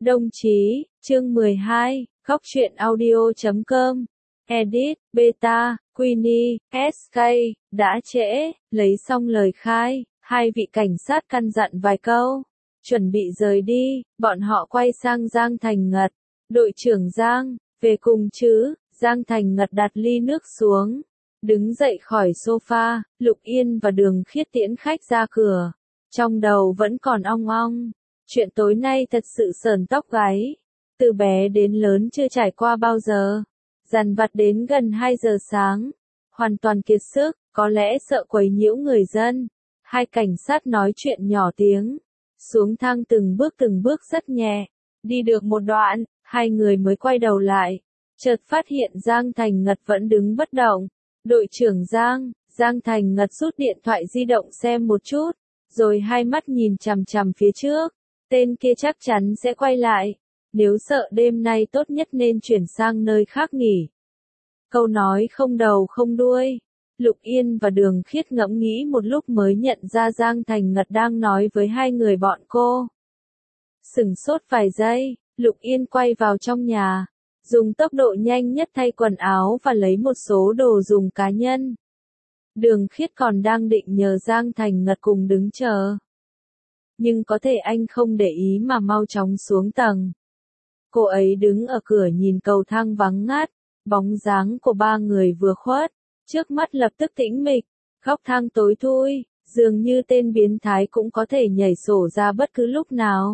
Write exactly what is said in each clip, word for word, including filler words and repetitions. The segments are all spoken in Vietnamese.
Đồng chí, chương mười hai, góc truyện audio chấm com, edit, beta, Queenie, ét ca, đã trễ, lấy xong lời khai, hai vị cảnh sát căn dặn vài câu, chuẩn bị rời đi, bọn họ quay sang Giang Thành Ngật, đội trưởng Giang, về cùng chứ, Giang Thành Ngật đặt ly nước xuống, đứng dậy khỏi sofa, Lục Yên và Đường Khiết tiễn khách ra cửa, trong đầu vẫn còn ong ong. Chuyện tối nay thật sự sởn tóc gáy. Từ bé đến lớn chưa trải qua bao giờ. Dằn vặt đến gần hai giờ sáng. Hoàn toàn kiệt sức, có lẽ sợ quấy nhiễu người dân. Hai cảnh sát nói chuyện nhỏ tiếng. Xuống thang từng bước từng bước rất nhẹ. Đi được một đoạn, hai người mới quay đầu lại. Chợt phát hiện Giang Thành Ngật vẫn đứng bất động. Đội trưởng Giang, Giang Thành Ngật rút điện thoại di động xem một chút. Rồi hai mắt nhìn chằm chằm phía trước. Tên kia chắc chắn sẽ quay lại. Nếu sợ đêm nay tốt nhất nên chuyển sang nơi khác nghỉ. Câu nói không đầu không đuôi. Lục Yên và Đường Khiết ngẫm nghĩ một lúc mới nhận ra Giang Thành Ngật đang nói với hai người bọn cô. Sửng sốt vài giây, Lục Yên quay vào trong nhà. Dùng tốc độ nhanh nhất thay quần áo và lấy một số đồ dùng cá nhân. Đường Khiết còn đang định nhờ Giang Thành Ngật cùng đứng chờ. Nhưng có thể anh không để ý mà mau chóng xuống tầng. Cô ấy đứng ở cửa nhìn cầu thang vắng ngát, bóng dáng của ba người vừa khuất, trước mắt lập tức tĩnh mịch, góc thang tối thui, dường như tên biến thái cũng có thể nhảy sổ ra bất cứ lúc nào.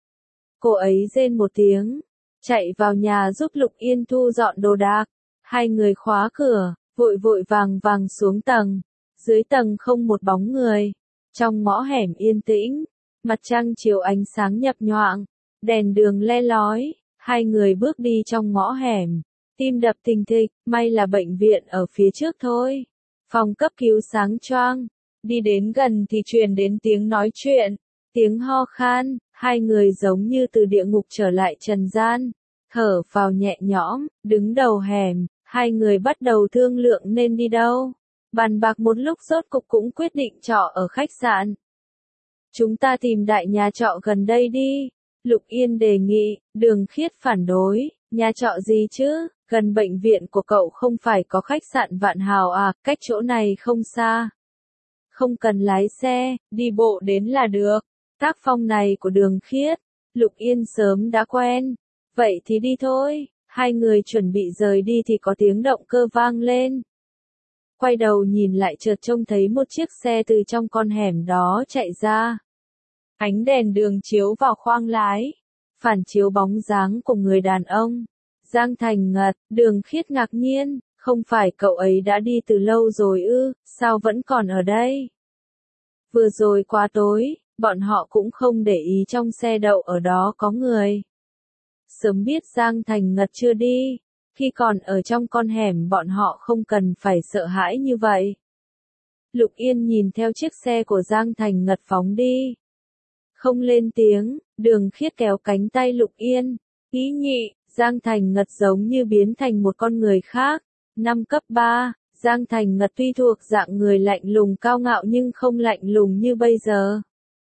Cô ấy rên một tiếng, chạy vào nhà giúp Lục Yên thu dọn đồ đạc, hai người khóa cửa, vội vội vàng vàng xuống tầng, dưới tầng không một bóng người, trong ngõ hẻm yên tĩnh. Mặt trăng chiếu ánh sáng nhập nhoạng, đèn đường le lói, hai người bước đi trong ngõ hẻm, tim đập thình thịch, may là bệnh viện ở phía trước thôi. Phòng cấp cứu sáng choang, đi đến gần thì truyền đến tiếng nói chuyện, tiếng ho khan, hai người giống như từ địa ngục trở lại trần gian, thở phào nhẹ nhõm, đứng đầu hẻm, hai người bắt đầu thương lượng nên đi đâu. Bàn bạc một lúc rốt cục cũng quyết định trọ ở khách sạn. Chúng ta tìm đại nhà trọ gần đây đi. Lục Yên đề nghị, Đường Khiết phản đối, nhà trọ gì chứ, gần bệnh viện của cậu không phải có khách sạn Vạn Hào à, cách chỗ này không xa. Không cần lái xe, đi bộ đến là được. Tác phong này của Đường Khiết, Lục Yên sớm đã quen. Vậy thì đi thôi, hai người chuẩn bị rời đi thì có tiếng động cơ vang lên. Quay đầu nhìn lại chợt trông thấy một chiếc xe từ trong con hẻm đó chạy ra. Ánh đèn đường chiếu vào khoang lái, phản chiếu bóng dáng của người đàn ông. Giang Thành Ngật, Đường Khiết ngạc nhiên, không phải cậu ấy đã đi từ lâu rồi ư, sao vẫn còn ở đây? Vừa rồi quá tối, bọn họ cũng không để ý trong xe đậu ở đó có người. Sớm biết Giang Thành Ngật chưa đi. Khi còn ở trong con hẻm bọn họ không cần phải sợ hãi như vậy. Lục Yên nhìn theo chiếc xe của Giang Thành Ngật phóng đi. Không lên tiếng, Đường Khiết kéo cánh tay Lục Yên. Ý nhị, Giang Thành Ngật giống như biến thành một con người khác. Năm cấp ba, Giang Thành Ngật tuy thuộc dạng người lạnh lùng cao ngạo nhưng không lạnh lùng như bây giờ.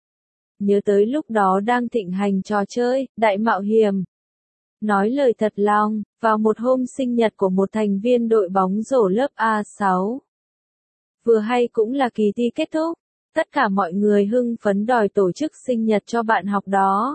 Nhớ tới lúc đó đang thịnh hành trò chơi, đại mạo hiểm. Nói lời thật lòng, vào một hôm sinh nhật của một thành viên đội bóng rổ lớp A sáu. Vừa hay cũng là kỳ thi kết thúc, tất cả mọi người hưng phấn đòi tổ chức sinh nhật cho bạn học đó.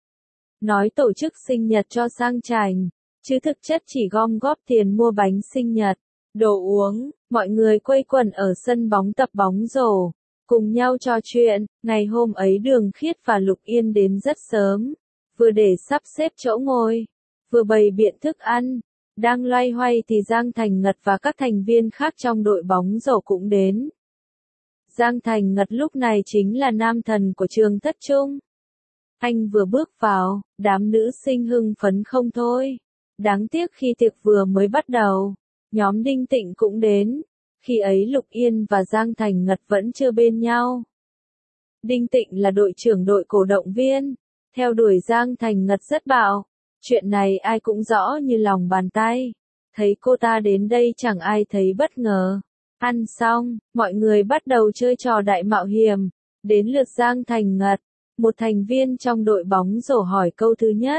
Nói tổ chức sinh nhật cho sang chảnh, chứ thực chất chỉ gom góp tiền mua bánh sinh nhật, đồ uống, mọi người quây quần ở sân bóng tập bóng rổ, cùng nhau trò chuyện. Ngày hôm ấy Đường Khiết và Lục Yên đến rất sớm, vừa để sắp xếp chỗ ngồi, vừa bày biện thức ăn. Đang loay hoay thì Giang Thành Ngật và các thành viên khác trong đội bóng rổ cũng đến. Giang Thành Ngật lúc này chính là nam thần của trường thất trung. Anh vừa bước vào, đám nữ sinh hưng phấn không thôi. Đáng tiếc khi tiệc vừa mới bắt đầu, nhóm Đinh Tịnh cũng đến. Khi ấy Lục Yên và Giang Thành Ngật vẫn chưa bên nhau. Đinh Tịnh là đội trưởng đội cổ động viên, theo đuổi Giang Thành Ngật rất bạo. Chuyện này ai cũng rõ như lòng bàn tay. Thấy cô ta đến đây chẳng ai thấy bất ngờ. Ăn xong, mọi người bắt đầu chơi trò đại mạo hiểm. Đến lượt Giang Thành Ngật, một thành viên trong đội bóng rổ hỏi câu thứ nhất.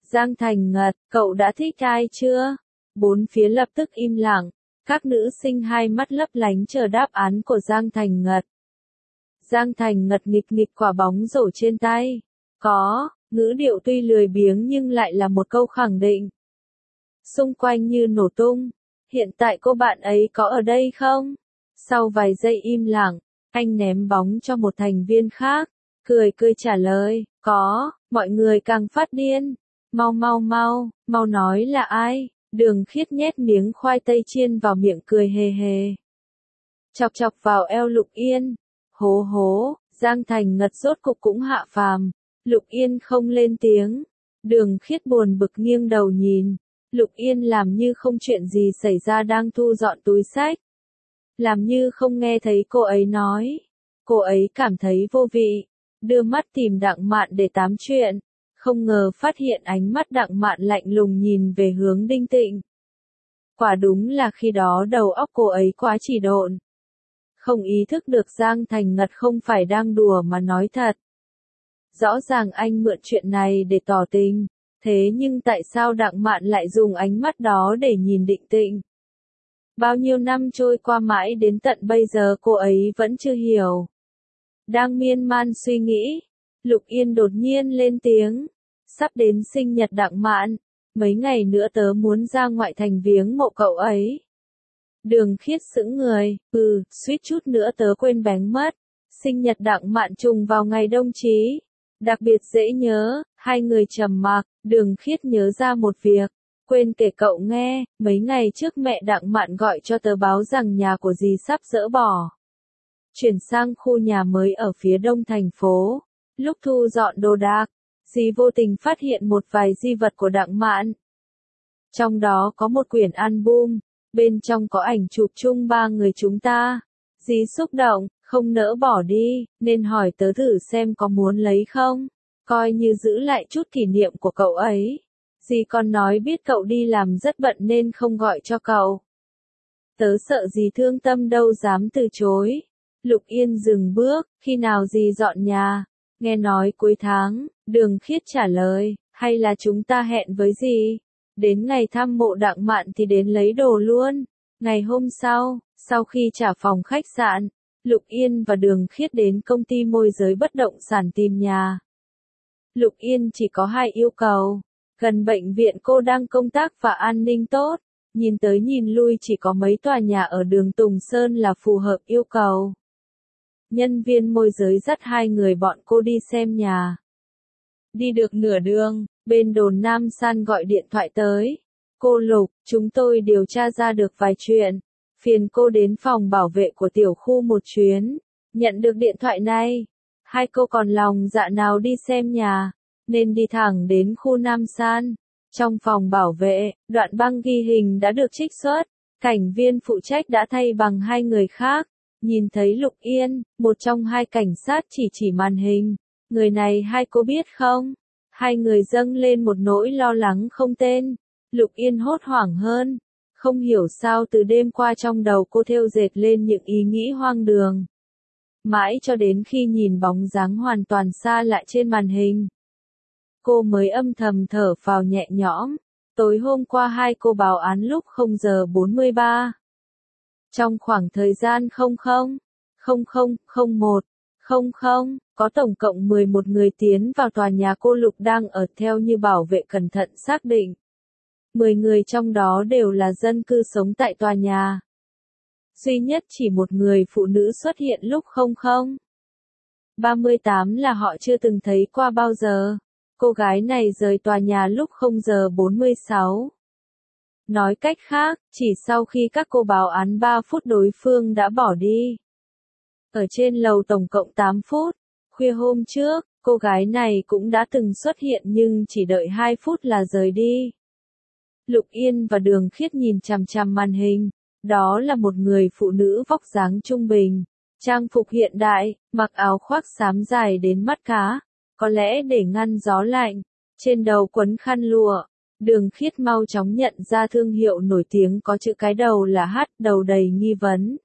Giang Thành Ngật, cậu đã thích ai chưa? Bốn phía lập tức im lặng, các nữ sinh hai mắt lấp lánh chờ đáp án của Giang Thành Ngật. Giang Thành Ngật nghịch nghịch quả bóng rổ trên tay. Có, ngữ điệu tuy lười biếng nhưng lại là một câu khẳng định. Xung quanh như nổ tung. Hiện tại cô bạn ấy có ở đây không? Sau vài giây im lặng, anh ném bóng cho một thành viên khác, cười cười trả lời, có, mọi người càng phát điên. Mau mau mau, mau nói là ai? Đường Khiết nhét miếng khoai tây chiên vào miệng cười hề hề. Chọc chọc vào eo Lục Yên. Hố hố, Giang Thành Ngật rốt cục cũng hạ phàm. Lục Yên không lên tiếng. Đường Khiết buồn bực nghiêng đầu nhìn. Lục Yên làm như không chuyện gì xảy ra đang thu dọn túi xách. Làm như không nghe thấy cô ấy nói. Cô ấy cảm thấy vô vị. Đưa mắt tìm Đặng Mạn để tám chuyện. Không ngờ phát hiện ánh mắt Đặng Mạn lạnh lùng nhìn về hướng Đinh Tịnh. Quả đúng là khi đó đầu óc cô ấy quá chỉ độn. Không ý thức được Giang Thành Ngật không phải đang đùa mà nói thật. Rõ ràng anh mượn chuyện này để tỏ tình. Thế nhưng tại sao Đặng Mạn lại dùng ánh mắt đó để nhìn Đinh Tịnh? Bao nhiêu năm trôi qua mãi đến tận bây giờ cô ấy vẫn chưa hiểu. Đang miên man suy nghĩ, Lục Yên đột nhiên lên tiếng. Sắp đến sinh nhật Đặng Mạn, mấy ngày nữa tớ muốn ra ngoại thành viếng mộ cậu ấy. Đường Khiết sững người, ừ, suýt chút nữa tớ quên bén mất. Sinh nhật Đặng Mạn trùng vào ngày đông chí. Đặc biệt dễ nhớ, hai người trầm mặc, Đường Khiết nhớ ra một việc. Quên kể cậu nghe, mấy ngày trước mẹ Đặng Mạn gọi cho tớ báo rằng nhà của dì sắp dỡ bỏ. Chuyển sang khu nhà mới ở phía đông thành phố. Lúc thu dọn đồ đạc, dì vô tình phát hiện một vài di vật của Đặng Mạn. Trong đó có một quyển album, bên trong có ảnh chụp chung ba người chúng ta. Dì xúc động, không nỡ bỏ đi, nên hỏi tớ thử xem có muốn lấy không, coi như giữ lại chút kỷ niệm của cậu ấy. Dì còn nói biết cậu đi làm rất bận nên không gọi cho cậu. Tớ sợ dì thương tâm đâu dám từ chối. Lục Yên dừng bước, khi nào dì dọn nhà? Nghe nói cuối tháng, Đường Khiết trả lời, hay là chúng ta hẹn với dì? Đến ngày thăm mộ Đặng Mạn thì đến lấy đồ luôn. Ngày hôm sau, sau khi trả phòng khách sạn, Lục Yên và Đường Khiết đến công ty môi giới bất động sản tìm nhà. Lục Yên chỉ có hai yêu cầu. Gần bệnh viện cô đang công tác và an ninh tốt. Nhìn tới nhìn lui chỉ có mấy tòa nhà ở đường Tùng Sơn là phù hợp yêu cầu. Nhân viên môi giới dắt hai người bọn cô đi xem nhà. Đi được nửa đường, bên đồn Nam San gọi điện thoại tới. Cô Lục, chúng tôi điều tra ra được vài chuyện. Phiền cô đến phòng bảo vệ của tiểu khu một chuyến. Nhận được điện thoại này, hai cô còn lòng dạ nào đi xem nhà, nên đi thẳng đến khu Nam San. Trong phòng bảo vệ, đoạn băng ghi hình đã được trích xuất. Cảnh viên phụ trách đã thay bằng hai người khác. Nhìn thấy Lục Yên, một trong hai cảnh sát chỉ chỉ màn hình. Người này hai cô biết không? Hai người dâng lên một nỗi lo lắng không tên. Lục Yên hốt hoảng hơn. Không hiểu sao từ đêm qua trong đầu cô thêu dệt lên những ý nghĩ hoang đường. Mãi cho đến khi nhìn bóng dáng hoàn toàn xa lạ trên màn hình, cô mới âm thầm thở phào nhẹ nhõm. Tối hôm qua hai cô báo án lúc không giờ bốn mươi ba. Trong khoảng thời gian không không, không không, không một, không không, có tổng cộng mười một người tiến vào tòa nhà cô Lục đang ở theo như bảo vệ cẩn thận xác định. mười người trong đó đều là dân cư sống tại tòa nhà. Duy nhất chỉ một người phụ nữ xuất hiện lúc không không. ba mươi tám là họ chưa từng thấy qua bao giờ. Cô gái này rời tòa nhà lúc không giờ bốn mươi sáu. Nói cách khác, chỉ sau khi các cô báo án ba phút đối phương đã bỏ đi. Ở trên lầu tổng cộng tám phút. Khuya hôm trước, cô gái này cũng đã từng xuất hiện nhưng chỉ đợi hai phút là rời đi. Lục Yên và Đường Khiết nhìn chằm chằm màn hình. Đó là một người phụ nữ vóc dáng trung bình, trang phục hiện đại, mặc áo khoác xám dài đến mắt cá, có lẽ để ngăn gió lạnh, trên đầu quấn khăn lụa. Đường Khiết mau chóng nhận ra thương hiệu nổi tiếng có chữ cái đầu là H, đầu đầy nghi vấn.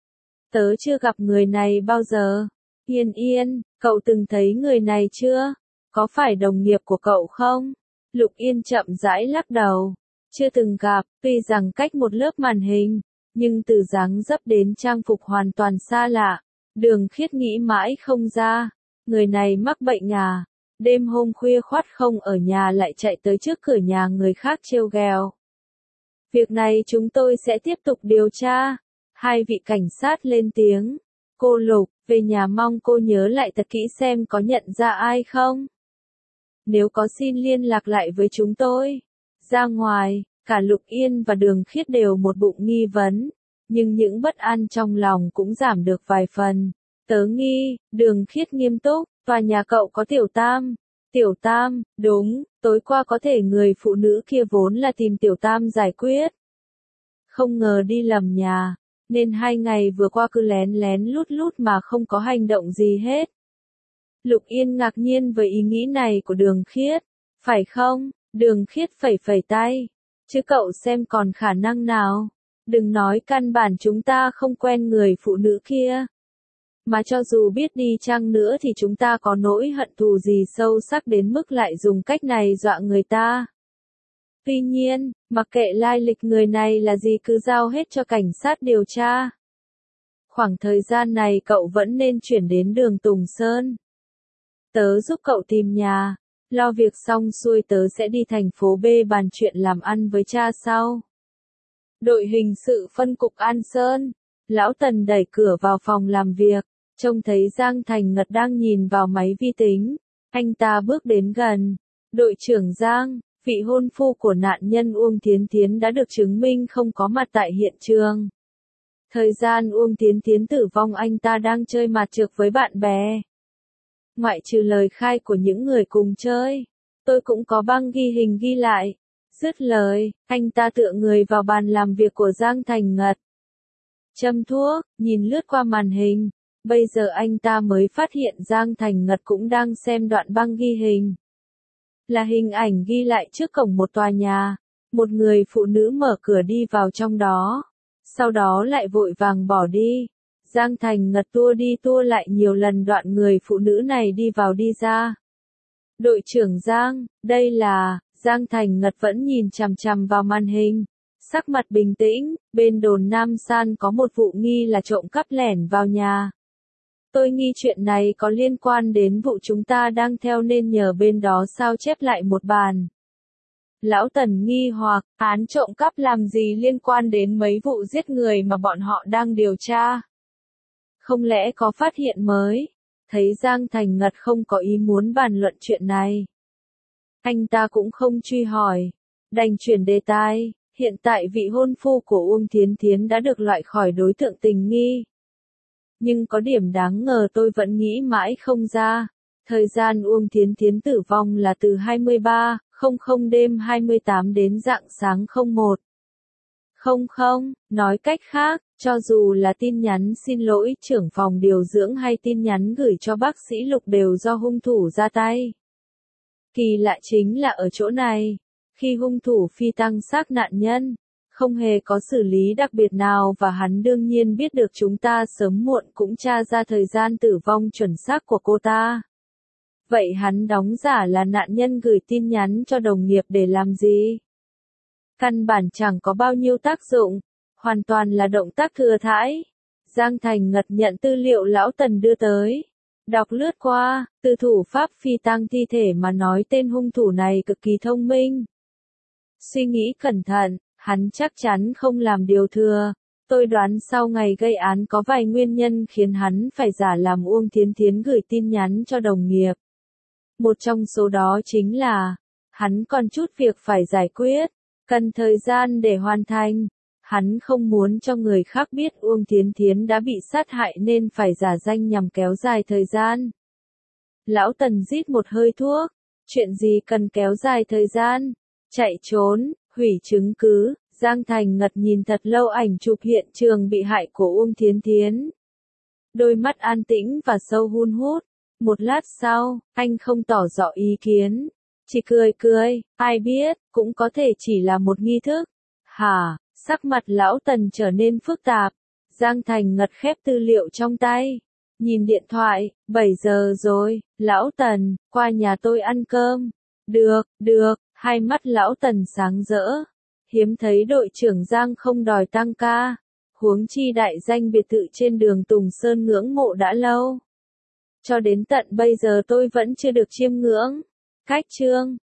Tớ chưa gặp người này bao giờ. Yên Yên, cậu từng thấy người này chưa? Có phải đồng nghiệp của cậu không? Lục Yên chậm rãi lắc đầu. Chưa từng gặp, tuy rằng cách một lớp màn hình, nhưng từ dáng dấp đến trang phục hoàn toàn xa lạ. Đường Khiết nghĩ mãi không ra, người này mắc bệnh à? Đêm hôm khuya khoắt không ở nhà lại chạy tới trước cửa nhà người khác trêu ghẹo. Việc này chúng tôi sẽ tiếp tục điều tra. Hai vị cảnh sát lên tiếng. Cô Lục, về nhà mong cô nhớ lại thật kỹ xem có nhận ra ai không. Nếu có xin liên lạc lại với chúng tôi. Ra ngoài, cả Lục Yên và Đường Khiết đều một bụng nghi vấn, nhưng những bất an trong lòng cũng giảm được vài phần. Tớ nghi, Đường Khiết nghiêm túc, tòa nhà cậu có Tiểu Tam. Tiểu Tam, đúng, tối qua có thể người phụ nữ kia vốn là tìm Tiểu Tam giải quyết. Không ngờ đi lầm nhà, nên hai ngày vừa qua cứ lén lén lút lút mà không có hành động gì hết. Lục Yên ngạc nhiên với ý nghĩ này của Đường Khiết. Phải không? Đường Khiết phẩy phẩy tay. Chứ cậu xem còn khả năng nào. Đừng nói căn bản chúng ta không quen người phụ nữ kia. Mà cho dù biết đi chăng nữa thì chúng ta có nỗi hận thù gì sâu sắc đến mức lại dùng cách này dọa người ta. Tuy nhiên, mặc kệ lai lịch người này là gì cứ giao hết cho cảnh sát điều tra. Khoảng thời gian này cậu vẫn nên chuyển đến đường Tùng Sơn. Tớ giúp cậu tìm nhà, lo việc xong xuôi tớ sẽ đi thành phố B bàn chuyện làm ăn với cha sau. Đội hình sự phân cục An Sơn. Lão Tần đẩy cửa vào phòng làm việc, trông thấy Giang Thành Ngật đang nhìn vào máy vi tính. Anh ta bước đến gần. Đội trưởng Giang, vị hôn phu của nạn nhân Uông Thiến Thiến đã được chứng minh không có mặt tại hiện trường. Thời gian Uông Thiến Thiến tử vong anh ta đang chơi mặt trược với bạn bè. Ngoại trừ lời khai của những người cùng chơi, tôi cũng có băng ghi hình ghi lại. Dứt lời, anh ta tựa người vào bàn làm việc của Giang Thành Ngật. Châm thuốc, nhìn lướt qua màn hình. Bây giờ anh ta mới phát hiện Giang Thành Ngật cũng đang xem đoạn băng ghi hình. Là hình ảnh ghi lại trước cổng một tòa nhà. Một người phụ nữ mở cửa đi vào trong đó. Sau đó lại vội vàng bỏ đi. Giang Thành Ngật tua đi tua lại nhiều lần đoạn người phụ nữ này đi vào đi ra. Đội trưởng Giang, đây là... Giang Thành Ngật vẫn nhìn chằm chằm vào màn hình. Sắc mặt bình tĩnh, bên đồn Nam San có một vụ nghi là trộm cắp lẻn vào nhà. Tôi nghi chuyện này có liên quan đến vụ chúng ta đang theo nên nhờ bên đó sao chép lại một bản. Lão Tần nghi hoặc, án trộm cắp làm gì liên quan đến mấy vụ giết người mà bọn họ đang điều tra? Không lẽ có phát hiện mới? Thấy Giang Thành Ngật không có ý muốn bàn luận chuyện này. Anh ta cũng không truy hỏi. Đành chuyển đề tài. Hiện tại vị hôn phu của Uông Thiến Thiến đã được loại khỏi đối tượng tình nghi. Nhưng có điểm đáng ngờ tôi vẫn nghĩ mãi không ra. Thời gian Uông Thiến Thiến tử vong là từ hai mươi ba không không đêm hai mươi tám đến rạng sáng không một không không. Nói cách khác, cho dù là tin nhắn xin lỗi trưởng phòng điều dưỡng hay tin nhắn gửi cho bác sĩ Lục đều do hung thủ ra tay. Kỳ lạ chính là ở chỗ này, khi hung thủ phi tang xác nạn nhân, không hề có xử lý đặc biệt nào và hắn đương nhiên biết được chúng ta sớm muộn cũng tra ra thời gian tử vong chuẩn xác của cô ta. Vậy hắn đóng giả là nạn nhân gửi tin nhắn cho đồng nghiệp để làm gì? Căn bản chẳng có bao nhiêu tác dụng, hoàn toàn là động tác thừa thãi. Giang Thành Ngật nhận tư liệu lão Tần đưa tới. Đọc lướt qua, từ thủ pháp phi tang thi thể mà nói tên hung thủ này cực kỳ thông minh. Suy nghĩ cẩn thận, hắn chắc chắn không làm điều thừa. Tôi đoán sau ngày gây án có vài nguyên nhân khiến hắn phải giả làm Uông Thiến Thiến gửi tin nhắn cho đồng nghiệp. Một trong số đó chính là, hắn còn chút việc phải giải quyết, cần thời gian để hoàn thành. Hắn không muốn cho người khác biết Uông Thiến Thiến đã bị sát hại nên phải giả danh nhằm kéo dài thời gian. Lão Tần rít một hơi thuốc. Chuyện gì cần kéo dài thời gian? Chạy trốn, hủy chứng cứ. Giang Thành Ngật nhìn thật lâu ảnh chụp hiện trường bị hại của Uông Thiến Thiến. Đôi mắt an tĩnh và sâu hun hút. Một lát sau, anh không tỏ rõ ý kiến. Chỉ cười cười, ai biết, cũng có thể chỉ là một nghi thức. Hả? Sắc mặt lão Tần trở nên phức tạp. Giang Thành Ngật khép tư liệu trong tay. Nhìn điện thoại, bảy giờ rồi, lão Tần, qua nhà tôi ăn cơm. Được, được, Hai mắt lão Tần sáng rỡ. Hiếm thấy đội trưởng Giang không đòi tăng ca. Huống chi đại danh biệt thự trên đường Tùng Sơn ngưỡng mộ đã lâu. Cho đến tận bây giờ tôi vẫn chưa được chiêm ngưỡng. Cách chương